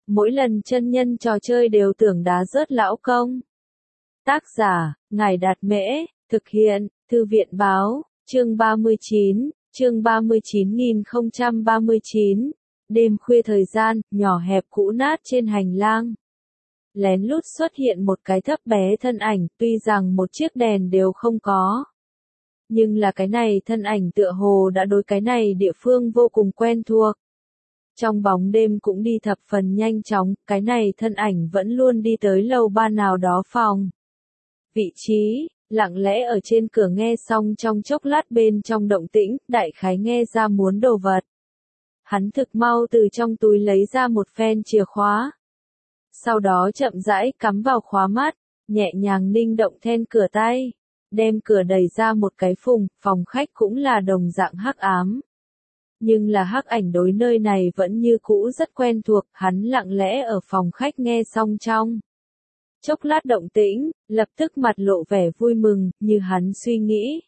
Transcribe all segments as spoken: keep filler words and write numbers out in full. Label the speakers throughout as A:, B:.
A: Mỗi lần chân nhân trò chơi đều tưởng đá rớt lão công. Tác giả, Ngài Đạt Mễ, thực hiện, Thư viện Báo, chương ba mươi chín, chương ba mươi chín nghìn không trăm ba mươi chín. Đêm khuya thời gian, nhỏ hẹp cũ nát trên hành lang. Lén lút xuất hiện một cái thấp bé thân ảnh, tuy rằng một chiếc đèn đều không có. Nhưng là cái này thân ảnh tựa hồ đã đối cái này địa phương vô cùng quen thuộc. Trong bóng đêm cũng đi thập phần nhanh chóng, cái này thân ảnh vẫn luôn đi tới lầu ba nào đó phòng. Vị trí, lặng lẽ ở trên cửa nghe xong trong chốc lát bên trong động tĩnh, đại khái nghe ra muốn đồ vật. Hắn thực mau từ trong túi lấy ra một phen chìa khóa. Sau đó chậm rãi cắm vào khóa mắt, nhẹ nhàng ninh động then cửa tay, đem cửa đẩy ra một cái phùng, phòng khách cũng là đồng dạng hắc ám. Nhưng là hắc ảnh đối nơi này vẫn như cũ rất quen thuộc, hắn lặng lẽ ở phòng khách nghe xong trong. Chốc lát động tĩnh, lập tức mặt lộ vẻ vui mừng, như hắn suy nghĩ.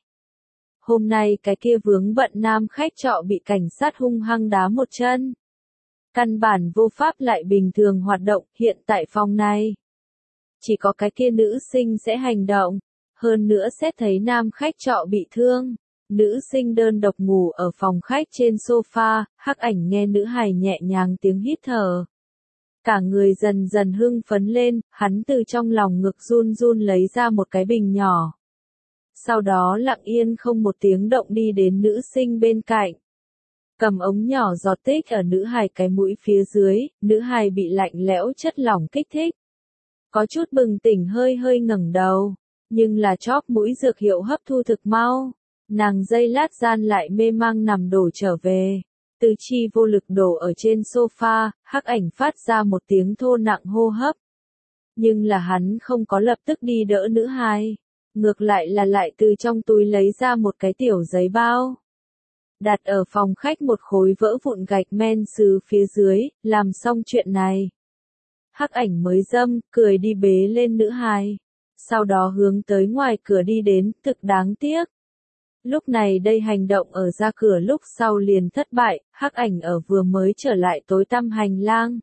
A: Hôm nay cái kia vướng bận nam khách trọ bị cảnh sát hung hăng đá một chân. Căn bản vô pháp lại bình thường hoạt động, hiện tại phòng này. Chỉ có cái kia nữ sinh sẽ hành động, hơn nữa xét thấy nam khách trọ bị thương. Nữ sinh đơn độc ngủ ở phòng khách trên sofa, hắc ảnh nghe nữ hài nhẹ nhàng tiếng hít thở. Cả người dần dần hưng phấn lên, hắn từ trong lòng ngực run run lấy ra một cái bình nhỏ. Sau đó lặng yên không một tiếng động đi đến nữ sinh bên cạnh. Cầm ống nhỏ giọt tích ở nữ hài cái mũi phía dưới, nữ hài bị lạnh lẽo chất lỏng kích thích. Có chút bừng tỉnh hơi hơi ngẩng đầu, nhưng là chóp mũi dược hiệu hấp thu thực mau. Nàng giây lát gian lại mê mang nằm đổ trở về. Tư chi vô lực đổ ở trên sofa, hắc ảnh phát ra một tiếng thô nặng hô hấp. Nhưng là hắn không có lập tức đi đỡ nữ hài. Ngược lại là lại từ trong túi lấy ra một cái tiểu giấy bao. Đặt ở phòng khách một khối vỡ vụn gạch men sứ phía dưới, làm xong chuyện này. Hắc ảnh mới dâm, cười đi bế lên nữ hài. Sau đó hướng tới ngoài cửa đi đến, thực đáng tiếc. Lúc này đây hành động ở ra cửa lúc sau liền thất bại, hắc ảnh ở vừa mới trở lại tối tăm hành lang.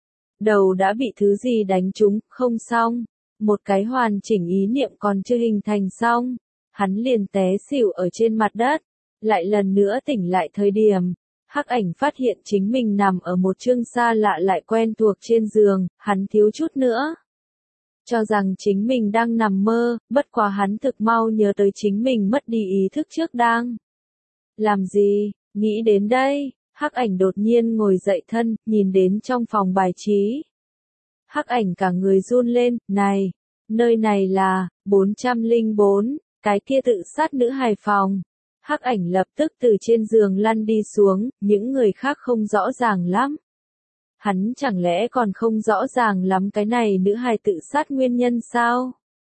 A: Đầu đã bị thứ gì đánh trúng, không xong. Một cái hoàn chỉnh ý niệm còn chưa hình thành xong. Hắn liền té xỉu ở trên mặt đất. Lại lần nữa tỉnh lại thời điểm. Hắc ảnh phát hiện chính mình nằm ở một chương xa lạ lại quen thuộc trên giường, hắn thiếu chút nữa. Cho rằng chính mình đang nằm mơ, bất quá hắn thực mau nhớ tới chính mình mất đi ý thức trước đang. Làm gì, nghĩ đến đây, hắc ảnh đột nhiên ngồi dậy thân, nhìn đến trong phòng bài trí. Hắc ảnh cả người run lên, này, nơi này là, bốn trăm lẻ bốn, cái kia tự sát nữ hài phòng. Hắc ảnh lập tức từ trên giường lăn đi xuống, những người khác không rõ ràng lắm. Hắn chẳng lẽ còn không rõ ràng lắm cái này nữ hài tự sát nguyên nhân sao?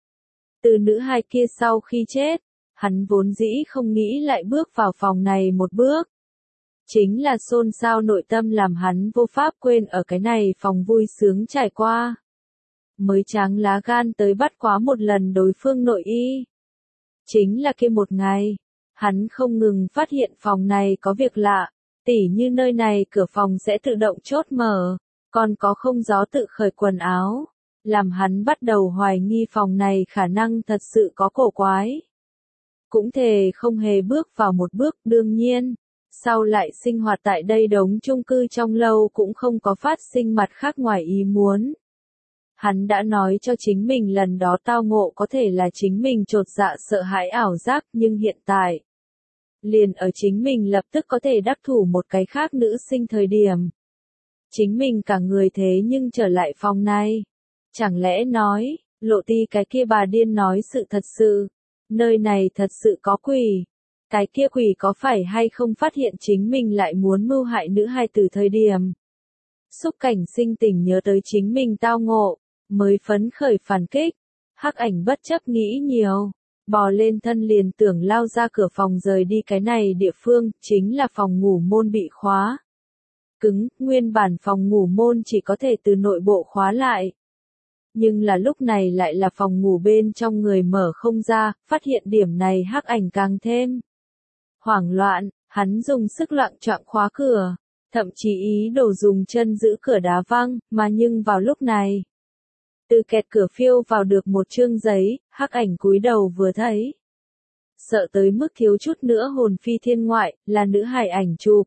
A: Từ nữ hài kia sau khi chết, hắn vốn dĩ không nghĩ lại bước vào phòng này một bước. Chính là xôn xao nội tâm làm hắn vô pháp quên ở cái này phòng vui sướng trải qua. Mới tráng lá gan tới bắt quá một lần đối phương nội y. Chính là kia một ngày, hắn không ngừng phát hiện phòng này có việc lạ. Tỉ như nơi này cửa phòng sẽ tự động chốt mở, còn có không gió tự khởi quần áo, làm hắn bắt đầu hoài nghi phòng này khả năng thật sự có cổ quái. Cũng thề không hề bước vào một bước, đương nhiên, sau lại sinh hoạt tại đây đống chung cư trong lâu cũng không có phát sinh mặt khác ngoài ý muốn. Hắn đã nói cho chính mình lần đó tao ngộ có thể là chính mình chột dạ sợ hãi ảo giác, nhưng hiện tại, liền ở chính mình lập tức có thể đắc thủ một cái khác nữ sinh thời điểm. Chính mình cả người thế nhưng trở lại phòng này. Chẳng lẽ nói, lộ ti cái kia bà điên nói sự thật sự. Nơi này thật sự có quỷ. Cái kia quỷ có phải hay không phát hiện chính mình lại muốn mưu hại nữ hài từ thời điểm. Xúc cảnh sinh tình nhớ tới chính mình tao ngộ, mới phấn khởi phản kích. Hắc ảnh bất chấp nghĩ nhiều. Bò lên thân liền tưởng lao ra cửa phòng rời đi cái này địa phương, chính là phòng ngủ môn bị khóa. Cứng, nguyên bản phòng ngủ môn chỉ có thể từ nội bộ khóa lại. Nhưng là lúc này lại là phòng ngủ bên trong người mở không ra, phát hiện điểm này hắc ảnh càng thêm hoảng loạn, hắn dùng sức loạn choạng khóa cửa. thậm chí ý đồ dùng chân giữ cửa đá văng, mà nhưng vào lúc này, từ kẹt cửa phiêu vào được một chương giấy, Hắc Ảnh cúi đầu vừa thấy. Sợ tới mức thiếu chút nữa hồn phi thiên ngoại, là nữ hài ảnh chụp.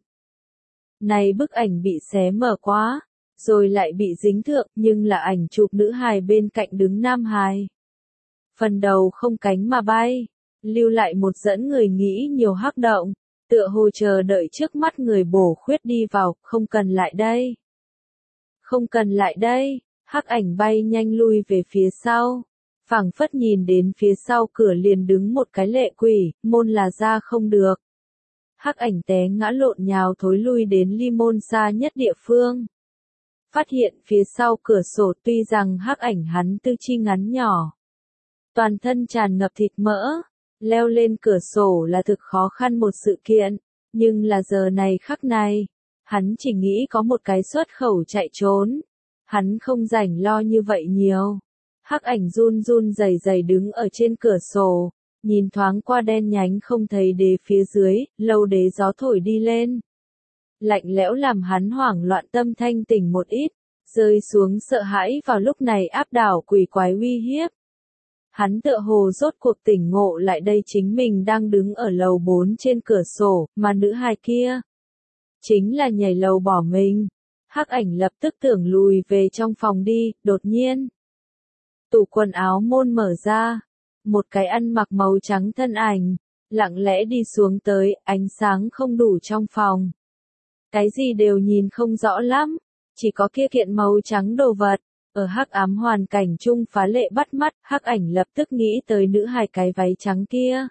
A: Này bức ảnh bị xé mở quá, rồi lại bị dính thượng, nhưng là ảnh chụp nữ hài bên cạnh đứng nam hài. Phần đầu không cánh mà bay, lưu lại một dẫn người nghĩ nhiều hắc động, tựa hồ chờ đợi trước mắt người bổ khuyết đi vào, không cần lại đây. Không cần lại đây, Hắc Ảnh bay nhanh lui về phía sau. Phảng phất nhìn đến phía sau cửa liền đứng một cái lệ quỷ, môn là ra không được. Hắc Ảnh té ngã lộn nhào thối lui đến ly môn xa nhất địa phương. Phát hiện phía sau cửa sổ tuy rằng Hắc Ảnh hắn tư chi ngắn nhỏ, toàn thân tràn ngập thịt mỡ, leo lên cửa sổ là thực khó khăn một sự kiện, nhưng là giờ này khắc này, hắn chỉ nghĩ có một cái xuất khẩu chạy trốn. Hắn không rảnh lo như vậy nhiều. Hắc Ảnh run run rẩy rẩy đứng ở trên cửa sổ, nhìn thoáng qua đen nhánh không thấy đế phía dưới, lâu đế gió thổi đi lên. Lạnh lẽo làm hắn hoảng loạn tâm thanh tỉnh một ít, rơi xuống sợ hãi vào lúc này áp đảo quỷ quái uy hiếp. Hắn tựa hồ rốt cuộc tỉnh ngộ lại đây chính mình đang đứng ở lầu bốn trên cửa sổ, mà nữ hài kia chính là nhảy lầu bỏ mình. Hắc Ảnh lập tức tưởng lùi về trong phòng đi, đột nhiên. Tủ quần áo môn mở ra, một cái ăn mặc màu trắng thân ảnh, lặng lẽ đi xuống tới, ánh sáng không đủ trong phòng. Cái gì đều nhìn không rõ lắm, chỉ có kia kiện màu trắng đồ vật, ở hắc ám hoàn cảnh chung phá lệ bắt mắt, Hắc Ảnh lập tức nghĩ tới nữ hài cái váy trắng kia.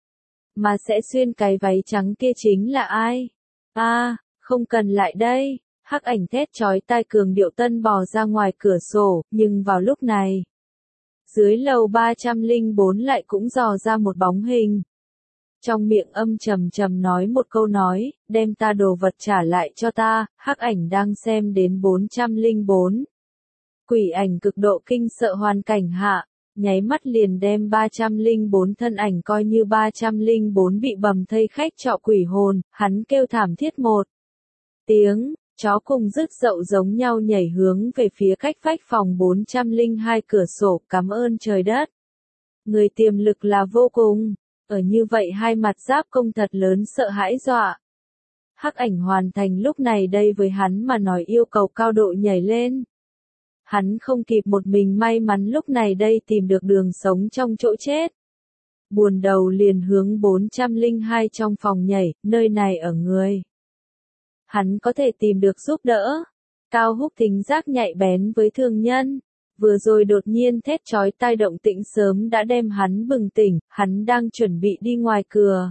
A: Mà sẽ xuyên cái váy trắng kia chính là ai? A, à, không cần lại đây. Hắc Ảnh thét chói tai cường điệu tân bò ra ngoài cửa sổ, nhưng vào lúc này, dưới lầu ba trăm lẻ bốn lại cũng dò ra một bóng hình. Trong miệng âm trầm trầm nói một câu nói, đem ta đồ vật trả lại cho ta. Hắc Ảnh đang xem đến bốn trăm lẻ bốn. Quỷ ảnh cực độ kinh sợ hoàn cảnh hạ, nháy mắt liền đem ba trăm lẻ bốn thân ảnh coi như ba trăm lẻ bốn bị bầm thây khách trọ quỷ hồn, hắn kêu thảm thiết một tiếng. Chó cùng rứt dậu giống nhau nhảy hướng về phía cách vách phòng bốn trăm lẻ hai cửa sổ, cảm ơn trời đất. Người tiềm lực là vô cùng, ở như vậy hai mặt giáp công thật lớn sợ hãi dọa. Hắc Ảnh hoàn thành lúc này đây với hắn mà nói yêu cầu cao độ nhảy lên. Hắn không kịp một mình may mắn lúc này đây tìm được đường sống trong chỗ chết. Buồn đầu liền hướng bốn trăm lẻ hai trong phòng nhảy, nơi này ở người. Hắn có thể tìm được giúp đỡ. Cao Húc thính giác nhạy bén với thương nhân. Vừa rồi đột nhiên thét chói tai động tĩnh sớm đã đem hắn bừng tỉnh, hắn đang chuẩn bị đi ngoài cửa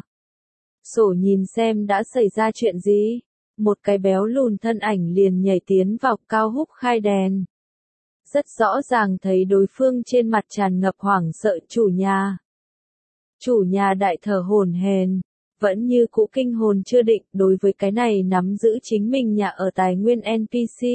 A: sổ nhìn xem đã xảy ra chuyện gì. Một cái béo lùn thân ảnh liền nhảy tiến vào, Cao Húc khai đèn. Rất rõ ràng thấy đối phương trên mặt tràn ngập hoảng sợ. Chủ nhà. Chủ nhà đại thở hổn hển, vẫn như cũ kinh hồn chưa định đối với cái này nắm giữ chính mình nhà ở tài nguyên en pê xê.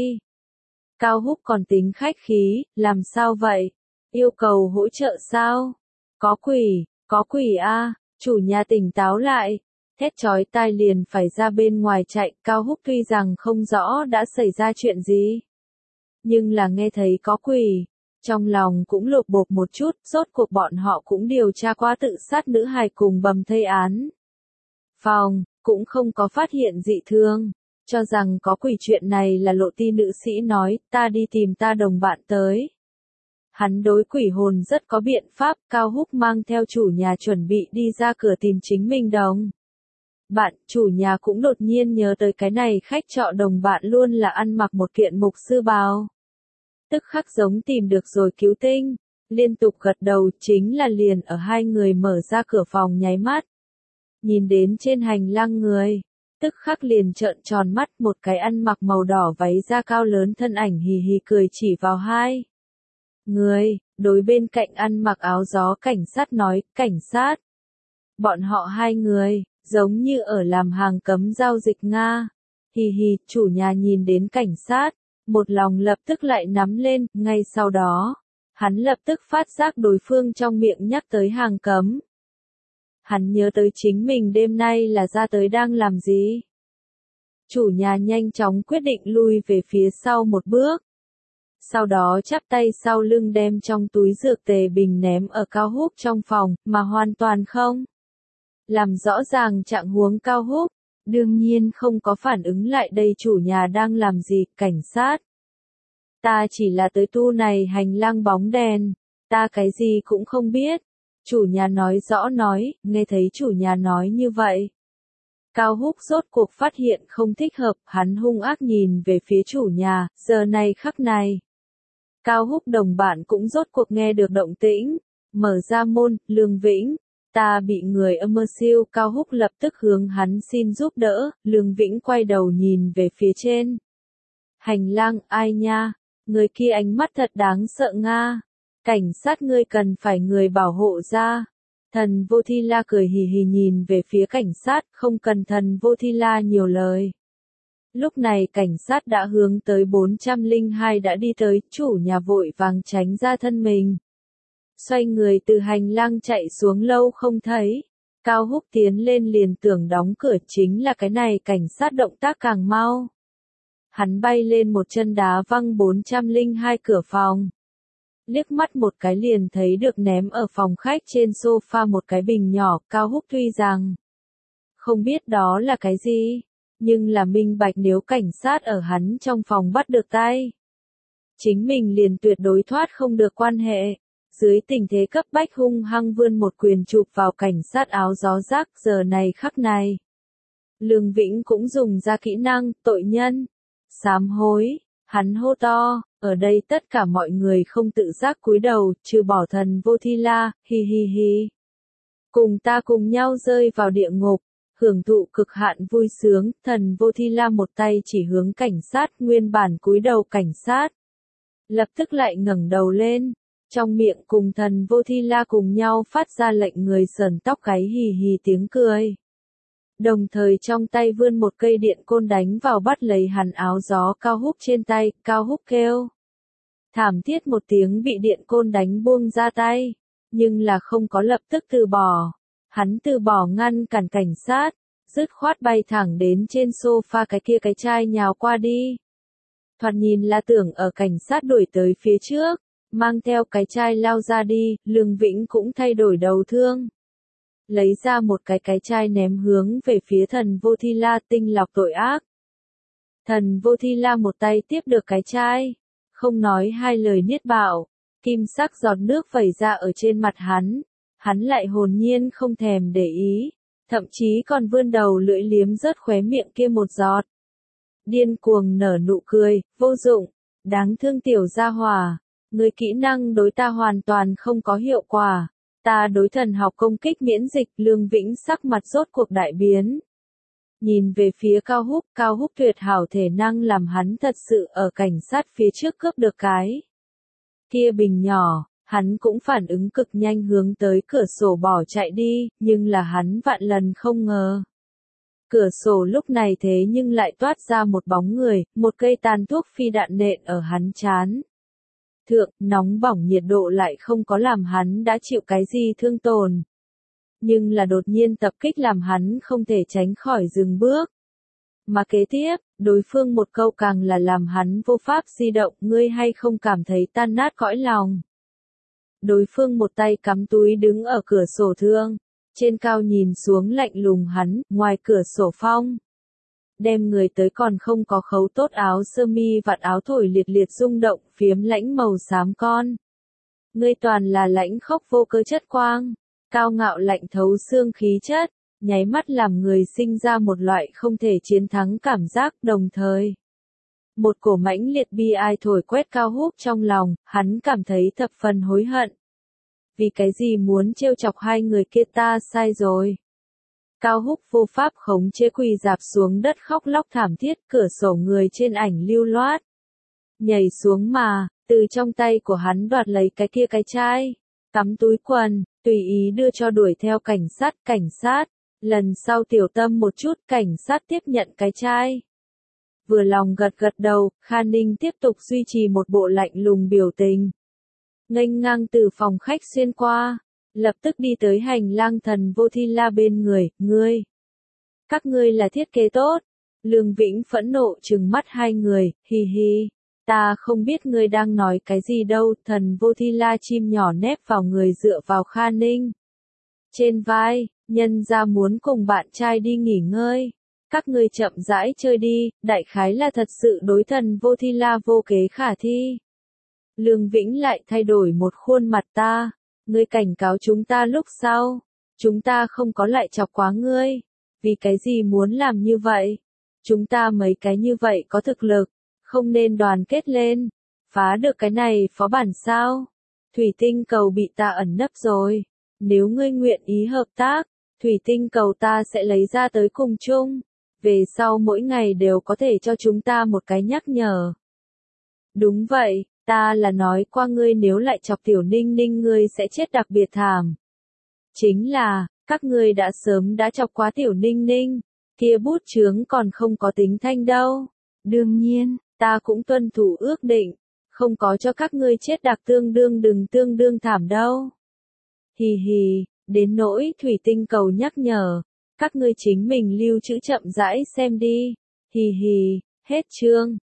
A: Cao Húc còn tính khách khí, làm sao vậy? Yêu cầu hỗ trợ sao? Có quỷ, có quỷ a, chủ nhà tỉnh táo lại. Thét chói tai liền phải ra bên ngoài chạy, Cao Húc tuy rằng không rõ đã xảy ra chuyện gì. Nhưng là nghe thấy có quỷ, trong lòng cũng lột bột một chút, rốt cuộc bọn họ cũng điều tra qua tự sát nữ hài cùng bầm thây án. Phòng, cũng không có phát hiện dị thương, cho rằng có quỷ chuyện này là lộ ti nữ sĩ nói, ta đi tìm ta đồng bạn tới. Hắn đối quỷ hồn rất có biện pháp, Cao Húc mang theo chủ nhà chuẩn bị đi ra cửa tìm chính mình đồng. Bạn, chủ nhà cũng đột nhiên nhớ tới cái này khách trọ đồng bạn luôn là ăn mặc một kiện mục sư bào. Tức khắc giống tìm được rồi cứu tinh, liên tục gật đầu chính là liền ở hai người mở ra cửa phòng nháy mắt. Nhìn đến trên hành lang người, tức khắc liền trợn tròn mắt, một cái ăn mặc màu đỏ váy da cao lớn thân ảnh hì hì cười chỉ vào hai người, đối bên cạnh ăn mặc áo gió cảnh sát nói, cảnh sát. Bọn họ hai người, giống như ở làm hàng cấm giao dịch Nga. Hì hì, chủ nhà nhìn đến cảnh sát, một lòng lập tức lại nắm lên, ngay sau đó, hắn lập tức phát giác đối phương trong miệng nhắc tới hàng cấm. Hắn nhớ tới chính mình đêm nay là ra tới đang làm gì. Chủ nhà nhanh chóng quyết định lui về phía sau một bước. Sau đó chắp tay sau lưng đem trong túi dược tề bình ném ở Cao Húc trong phòng, mà hoàn toàn không làm rõ ràng trạng huống Cao Húc. Đương nhiên không có phản ứng lại đây chủ nhà đang làm gì, cảnh sát. Ta chỉ là tới tu này hành lang bóng đèn, ta cái gì cũng không biết. Chủ nhà nói rõ nói, nghe thấy chủ nhà nói như vậy. Cao Húc rốt cuộc phát hiện không thích hợp, hắn hung ác nhìn về phía chủ nhà, giờ này khắc này. Cao Húc đồng bạn cũng rốt cuộc nghe được động tĩnh, mở ra môn, Lương Vĩnh, ta bị người âm mơ siêu, Cao Húc lập tức hướng hắn xin giúp đỡ, Lương Vĩnh quay đầu nhìn về phía trên. Hành lang, ai nha, người kia ánh mắt thật đáng sợ nga, cảnh sát ngươi cần phải người bảo hộ ra. Thần Vô Thi La cười hì hì nhìn về phía cảnh sát, không cần thần Vô Thi La nhiều lời. Lúc này cảnh sát đã hướng tới bốn trăm lẻ hai đã đi tới, chủ nhà vội vàng tránh ra thân mình. Xoay người từ hành lang chạy xuống lâu không thấy. Cao Húc tiến lên liền tưởng đóng cửa, chính là cái này cảnh sát động tác càng mau. Hắn bay lên một chân đá văng bốn trăm lẻ hai cửa phòng. Liếc mắt một cái liền thấy được ném ở phòng khách trên sofa một cái bình nhỏ, Cao Húc tuy rằng không biết đó là cái gì, nhưng là minh bạch nếu cảnh sát ở hắn trong phòng bắt được tay. Chính mình liền tuyệt đối thoát không được quan hệ. Dưới tình thế cấp bách hung hăng vươn một quyền chụp vào cảnh sát áo gió rác giờ này khắc này. Lương Vĩnh cũng dùng ra kỹ năng, tội nhân, sám hối, hắn hô to, ở đây tất cả mọi người không tự giác cúi đầu, trừ bỏ thần Vô Thi La, hi hi hi. Cùng ta cùng nhau rơi vào địa ngục, hưởng thụ cực hạn vui sướng, thần Vô Thi La một tay chỉ hướng cảnh sát, nguyên bản cúi đầu cảnh sát. Lập tức lại ngẩng đầu lên, trong miệng cùng thần Vô Thi La cùng nhau phát ra lệnh người sờn tóc gáy hì hì tiếng cười. Đồng thời trong tay vươn một cây điện côn đánh vào bắt lấy hắn áo gió Cao Húc trên tay, Cao Húc kêu. Thảm thiết một tiếng bị điện côn đánh buông ra tay, nhưng là không có lập tức từ bỏ. Hắn từ bỏ ngăn cản cảnh sát, dứt khoát bay thẳng đến trên sofa cái kia cái chai nhào qua đi. Thoạt nhìn là tưởng ở cảnh sát đuổi tới phía trước, mang theo cái chai lao ra đi, Lương Vĩnh cũng thay đổi đầu thương. Lấy ra một cái cái chai ném hướng về phía thần Vô Thi La tinh lọc tội ác. Thần Vô Thi La một tay tiếp được cái chai, không nói hai lời niết bạo, kim sắc giọt nước vẩy ra ở trên mặt hắn, hắn lại hồn nhiên không thèm để ý, thậm chí còn vươn đầu lưỡi liếm rớt khóe miệng kia một giọt. Điên cuồng nở nụ cười, vô dụng, đáng thương tiểu gia hỏa, người kỹ năng đối ta hoàn toàn không có hiệu quả. Ta đối thần học công kích miễn dịch, Lương Vĩnh sắc mặt rốt cuộc đại biến. Nhìn về phía Cao Húc, Cao Húc tuyệt hảo thể năng làm hắn thật sự ở cảnh sát phía trước cướp được cái kia bình nhỏ, hắn cũng phản ứng cực nhanh hướng tới cửa sổ bỏ chạy đi, nhưng là hắn vạn lần không ngờ. Cửa sổ lúc này thế nhưng lại toát ra một bóng người, một cây tàn thuốc phi đạn nện ở hắn trán. Thượng, nóng bỏng nhiệt độ lại không có làm hắn đã chịu cái gì thương tổn. Nhưng là đột nhiên tập kích làm hắn không thể tránh khỏi dừng bước. Mà kế tiếp, đối phương một câu càng là làm hắn vô pháp di động, ngươi hay không cảm thấy tan nát cõi lòng. Đối phương một tay cắm túi đứng ở cửa sổ thương, trên cao nhìn xuống lạnh lùng hắn, ngoài cửa sổ phong. Đem người tới còn không có khấu tốt áo sơ mi vạt áo thổi liệt liệt rung động, phiếm lãnh màu xám con. Ngươi toàn là lãnh khốc vô cơ chất quang, cao ngạo lạnh thấu xương khí chất, nháy mắt làm người sinh ra một loại không thể chiến thắng cảm giác, đồng thời. Một cổ mãnh liệt bi ai thổi quét Cao Húc trong lòng, hắn cảm thấy thập phần hối hận. Vì cái gì muốn trêu chọc hai người kia, ta sai rồi. Cao Húc vô pháp khống chế quỳ dạp xuống đất khóc lóc thảm thiết, cửa sổ người trên ảnh lưu loát. Nhảy xuống mà, từ trong tay của hắn đoạt lấy cái kia cái chai, cắm túi quần, tùy ý đưa cho đuổi theo cảnh sát, cảnh sát. Lần sau tiểu tâm một chút, cảnh sát tiếp nhận cái chai. Vừa lòng gật gật đầu, Kha Ninh tiếp tục duy trì một bộ lạnh lùng biểu tình. Nghênh ngang từ phòng khách xuyên qua. Lập tức đi tới hành lang thần Vô Thi La bên người, ngươi. Các ngươi là thiết kế tốt, Lương Vĩnh phẫn nộ trừng mắt hai người, hi hi. Ta không biết ngươi đang nói cái gì đâu, thần vô thi la chim nhỏ nép vào người dựa vào Kha Ninh. Trên vai, nhân ra muốn cùng bạn trai đi nghỉ ngơi. Các ngươi chậm rãi chơi đi, đại khái là thật sự đối thần vô thi la vô kế khả thi. Lương Vĩnh lại thay đổi một khuôn mặt ta. Ngươi cảnh cáo chúng ta lúc sau. Chúng ta không có lại chọc quá ngươi. Vì cái gì muốn làm như vậy? Chúng ta mấy cái như vậy có thực lực. Không nên đoàn kết lên. Phá được cái này phó bản sao? Thủy tinh cầu bị ta ẩn nấp rồi. Nếu ngươi nguyện ý hợp tác, thủy tinh cầu ta sẽ lấy ra tới cùng chung. Về sau mỗi ngày đều có thể cho chúng ta một cái nhắc nhở. Đúng vậy, ta là nói qua ngươi nếu lại chọc tiểu ninh ninh ngươi sẽ chết đặc biệt thảm. Chính là, các ngươi đã sớm đã chọc quá tiểu ninh ninh, kia bút chướng còn không có tính thanh đâu. Đương nhiên, ta cũng tuân thủ ước định, không có cho các ngươi chết đặc tương đương đừng tương đương thảm đâu. Hì hì, đến nỗi thủy tinh cầu nhắc nhở, các ngươi chính mình lưu trữ chậm rãi xem đi. Hì hì, hết chương.